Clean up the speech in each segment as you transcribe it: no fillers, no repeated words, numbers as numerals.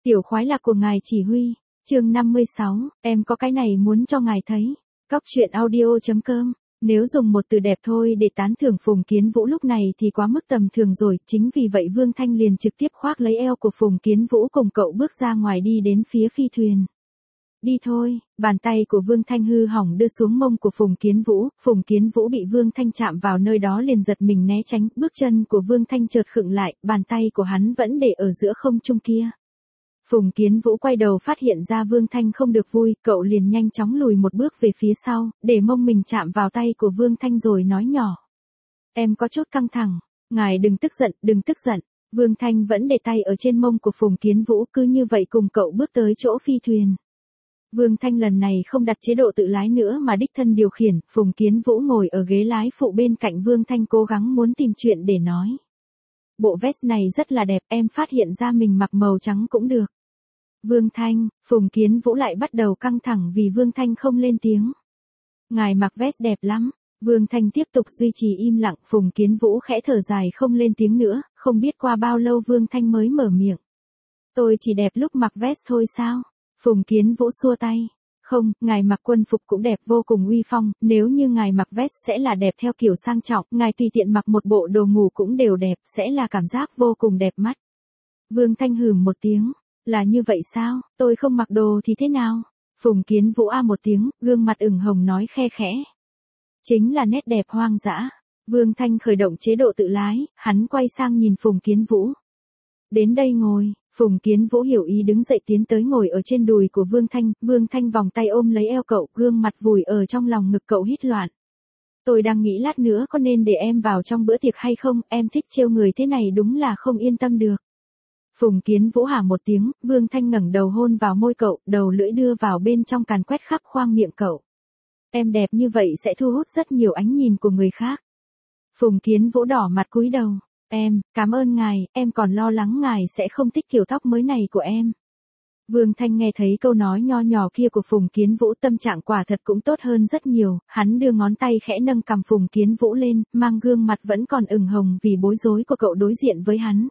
Tiểu khoái lạc của ngài chỉ huy, chương 56, em có cái này muốn cho ngài thấy. Cóc truyện audio.com. Nếu dùng một từ đẹp thôi để tán thưởng Phùng Kiến Vũ lúc này thì quá mức tầm thường rồi, chính vì vậy Vương Thanh liền trực tiếp khoác lấy eo của Phùng Kiến Vũ cùng cậu bước ra ngoài đi đến phía phi thuyền. Đi thôi, bàn tay của Vương Thanh hư hỏng đưa xuống mông của Phùng Kiến Vũ bị Vương Thanh chạm vào nơi đó liền giật mình né tránh, bước chân của Vương Thanh chợt khựng lại, bàn tay của hắn vẫn để ở giữa không trung kia. Phùng Kiến Vũ quay đầu phát hiện ra Vương Thanh không được vui, cậu liền nhanh chóng lùi một bước về phía sau, để mông mình chạm vào tay của Vương Thanh rồi nói nhỏ. Em có chút căng thẳng, ngài đừng tức giận. Vương Thanh vẫn để tay ở trên mông của Phùng Kiến Vũ, cứ như vậy cùng cậu bước tới chỗ phi thuyền. Vương Thanh lần này không đặt chế độ tự lái nữa mà đích thân điều khiển, Phùng Kiến Vũ ngồi ở ghế lái phụ bên cạnh Vương Thanh cố gắng muốn tìm chuyện để nói. Bộ vest này rất là đẹp, em phát hiện ra mình mặc màu trắng cũng được. Vương Thanh, Phùng Kiến Vũ lại bắt đầu căng thẳng vì Vương Thanh không lên tiếng. Ngài mặc vest đẹp lắm. Vương Thanh tiếp tục duy trì im lặng, Phùng Kiến Vũ khẽ thở dài không lên tiếng nữa, không biết qua bao lâu Vương Thanh mới mở miệng. Tôi chỉ đẹp lúc mặc vest thôi sao? Phùng Kiến Vũ xua tay. Không, ngài mặc quân phục cũng đẹp vô cùng uy phong, nếu như ngài mặc vest sẽ là đẹp theo kiểu sang trọng, ngài tùy tiện mặc một bộ đồ ngủ cũng đều đẹp, sẽ là cảm giác vô cùng đẹp mắt. Vương Thanh hừ một tiếng. Là như vậy sao, tôi không mặc đồ thì thế nào? Phùng Kiến Vũ a một tiếng, gương mặt ửng hồng nói khe khẽ. Chính là nét đẹp hoang dã. Vương Thanh khởi động chế độ tự lái, hắn quay sang nhìn Phùng Kiến Vũ. Đến đây ngồi, Phùng Kiến Vũ hiểu ý đứng dậy tiến tới ngồi ở trên đùi của Vương Thanh vòng tay ôm lấy eo cậu, gương mặt vùi ở trong lòng ngực cậu hít loạn. Tôi đang nghĩ lát nữa có nên để em vào trong bữa tiệc hay không, em thích trêu người thế này đúng là không yên tâm được. Phùng Kiến Vũ hả một tiếng, Vương Thanh ngẩng đầu hôn vào môi cậu, đầu lưỡi đưa vào bên trong càn quét khắp khoang miệng cậu. Em đẹp như vậy sẽ thu hút rất nhiều ánh nhìn của người khác. Phùng Kiến Vũ đỏ mặt cúi đầu. Cảm ơn ngài, em còn lo lắng ngài sẽ không thích kiểu tóc mới này của em. Vương Thanh nghe thấy câu nói nho nhỏ kia của Phùng Kiến Vũ, tâm trạng quả thật cũng tốt hơn rất nhiều, hắn đưa ngón tay khẽ nâng cằm Phùng Kiến Vũ lên, mang gương mặt vẫn còn ửng hồng vì bối rối của cậu đối diện với hắn.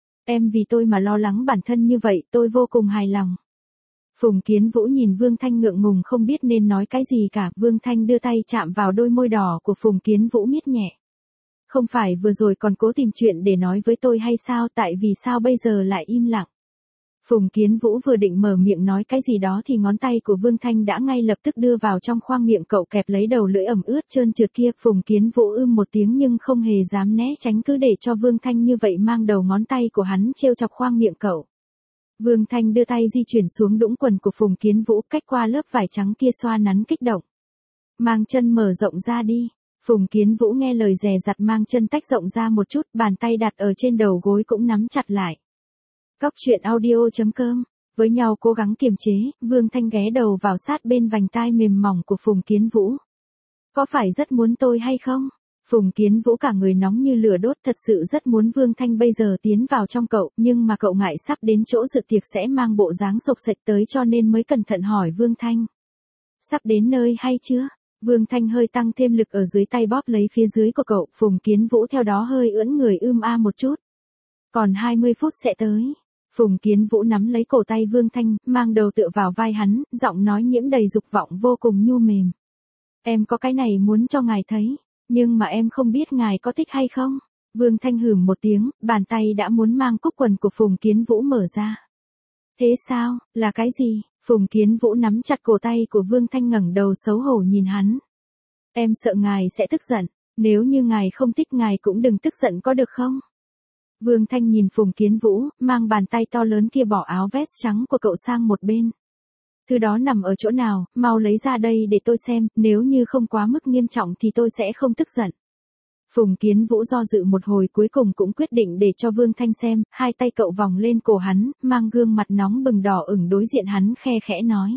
Em vì tôi mà lo lắng bản thân như vậy, tôi vô cùng hài lòng. Phùng Kiến Vũ nhìn Vương Thanh ngượng ngùng không biết nên nói cái gì cả, Vương Thanh đưa tay chạm vào đôi môi đỏ của Phùng Kiến Vũ miết nhẹ. Không phải vừa rồi còn cố tìm chuyện để nói với tôi hay sao, tại vì sao bây giờ lại im lặng? Phùng Kiến Vũ vừa định mở miệng nói cái gì đó thì ngón tay của Vương Thanh đã ngay lập tức đưa vào trong khoang miệng cậu, kẹp lấy đầu lưỡi ẩm ướt trơn trượt kia. Phùng Kiến Vũ một tiếng nhưng không hề dám né tránh, cứ để cho Vương Thanh như vậy mang đầu ngón tay của hắn trêu chọc khoang miệng cậu. Vương Thanh đưa tay di chuyển xuống đũng quần của Phùng Kiến Vũ, cách qua lớp vải trắng kia xoa nắn kích động. Mang chân mở rộng ra đi. Phùng Kiến Vũ nghe lời dè dặt mang chân tách rộng ra một chút, bàn tay đặt ở trên đầu gối cũng nắm chặt lại. Cóc truyện audio.com. Với nhau cố gắng kiềm chế, Vương Thanh ghé đầu vào sát bên vành tai mềm mỏng của Phùng Kiến Vũ. Có phải rất muốn tôi hay không? Phùng Kiến Vũ cả người nóng như lửa đốt, thật sự rất muốn Vương Thanh bây giờ tiến vào trong cậu, nhưng mà cậu ngại sắp đến chỗ dự tiệc sẽ mang bộ dáng sộc sạch tới cho nên mới cẩn thận hỏi Vương Thanh. Sắp đến nơi hay chưa? Vương Thanh hơi tăng thêm lực ở dưới tay bóp lấy phía dưới của cậu, Phùng Kiến Vũ theo đó hơi ưỡn người a một chút. Còn 20 phút sẽ tới. Phùng Kiến Vũ nắm lấy cổ tay Vương Thanh, mang đầu tựa vào vai hắn, giọng nói nhiễm đầy dục vọng vô cùng nhu mềm. Em có cái này muốn cho ngài thấy, nhưng mà em không biết ngài có thích hay không. Vương Thanh hừ một tiếng, bàn tay đã muốn mang cúc quần của Phùng Kiến Vũ mở ra. Thế sao, là cái gì? Phùng Kiến Vũ nắm chặt cổ tay của Vương Thanh ngẩng đầu xấu hổ nhìn hắn. Em sợ ngài sẽ tức giận, nếu như ngài không thích ngài cũng đừng tức giận có được không? Vương Thanh nhìn Phùng Kiến Vũ, mang bàn tay to lớn kia bỏ áo vest trắng của cậu sang một bên. Thứ đó nằm ở chỗ nào, mau lấy ra đây để tôi xem, nếu như không quá mức nghiêm trọng thì tôi sẽ không tức giận. Phùng Kiến Vũ do dự một hồi cuối cùng cũng quyết định để cho Vương Thanh xem, hai tay cậu vòng lên cổ hắn, mang gương mặt nóng bừng đỏ ửng đối diện hắn khe khẽ nói.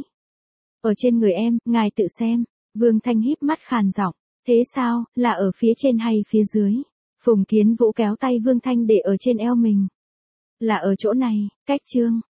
Ở trên người em, ngài tự xem. Vương Thanh híp mắt khàn giọng. Thế sao, là ở phía trên hay phía dưới? Phùng Kiến Vũ kéo tay Vương Thanh để ở trên eo mình. Là ở chỗ này, cách chương.